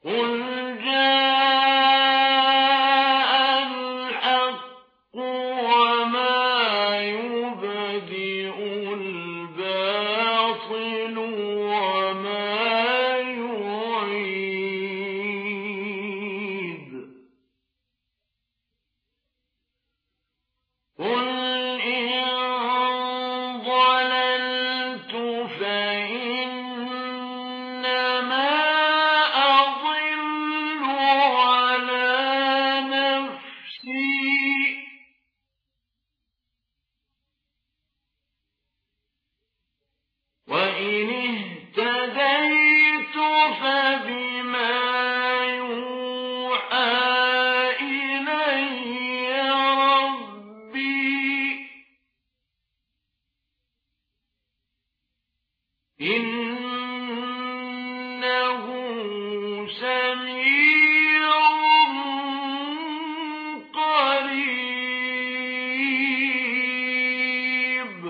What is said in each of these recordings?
قُلْ جَاءَ الْحَقُّ وَمَا يُبْدِئُ الْبَاطِلُ وَمَا يُعِيدُ قُلْ إِن ضَلَلْتُ فَإِنَّمَا أَضِلُّ عَلَىٰ نَفْسِي ۖ وَإِنِ اهْتَدَيْتُ فَبِمَا يُوحَىٰ إِلَيَّ رَبِّي ۚ إِنَّهُ سَمِيعٌ قَرِيبٌ.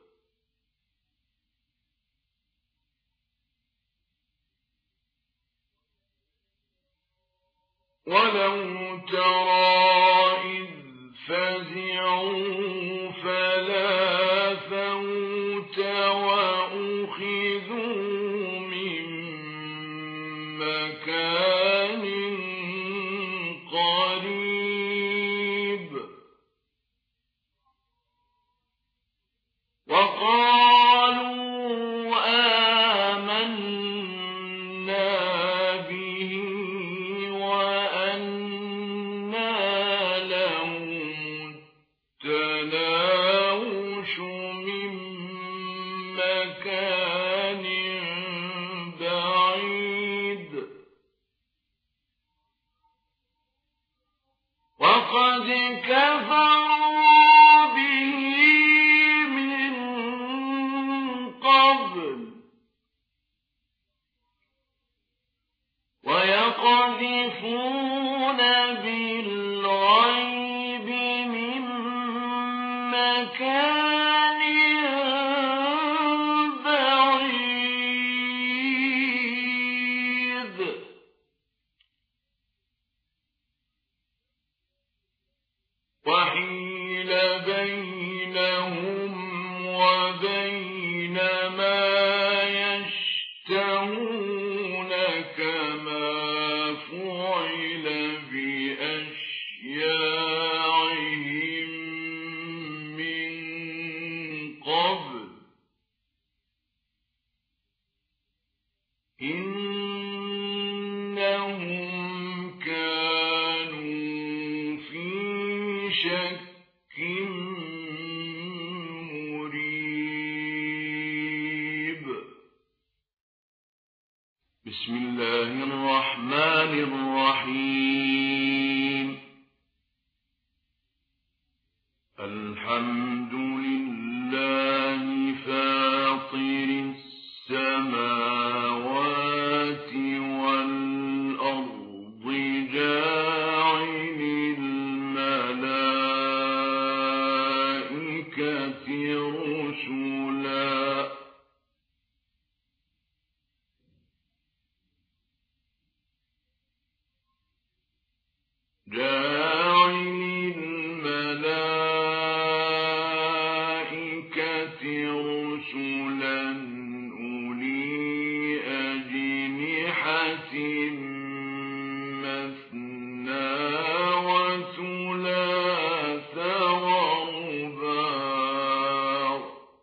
وَلَوْ تَرَىٰ إِذْ فَزِعُوا فَلَا فَوْتَ وَأُخِذُوا مِن مَّكَانٍ قَرِيبٍ وَقَالُوا آمَنَّا بِهِ وَأَنَّىٰ لَهُمُ التَّنَاوُشُ مِن مَّكَانٍ بَعِيدٍ وَقَدْ كَفَرُوا بِهِ مِن قَبْلُ وَيَقْذِفُونَ بِالْغَيْبِ مِن مَّكَانٍ بَعِيدٍ وَحِيلَ بَيْنَهُمْ وَبَيْنَ مَا يَشْتَهُونَ كَمَا فُعِلَ بِأَشْيَاعِهِم مِّن قَبْلُ ۚ إِنَّهُمْ كَانُوا فِي شَكٍّ مُّرِيبٍ. بسم الله الرحمن الرحيم. الحمد لله فاطر السماوات والأرض جاعل الملائكة رسلا أولي أجنحة مثنى وثلاث ورباع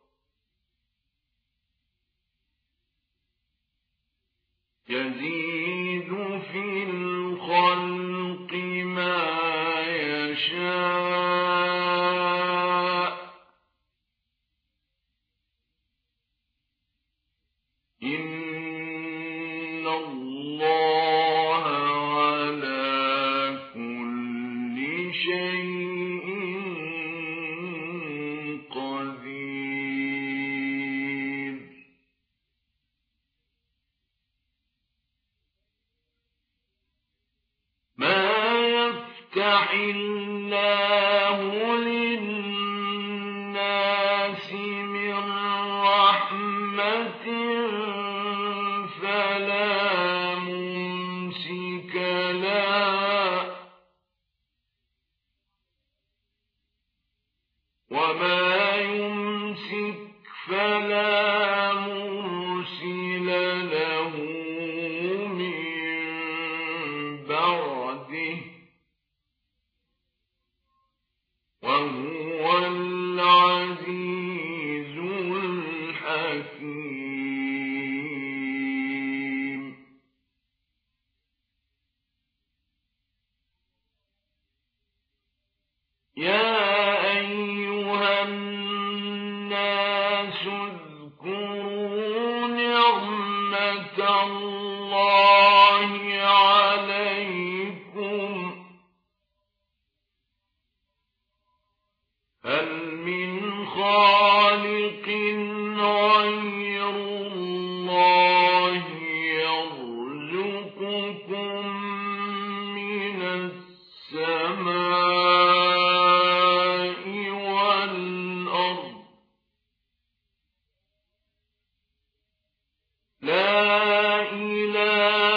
يزيد في الخلق ما يشاء إن الله على كل شيء قدير. ما يفتح الله للناس من رحمة فلا ممسك اللَّهِ عَلَيْكُمْ هَلْ مِنْ خَالِقٍ غَيْرُ اللَّهِ يَرْزُقُكُم مِّنَ السَّمَاءِ وَالْأَرْضِ ۚ لَا إِلَٰهَ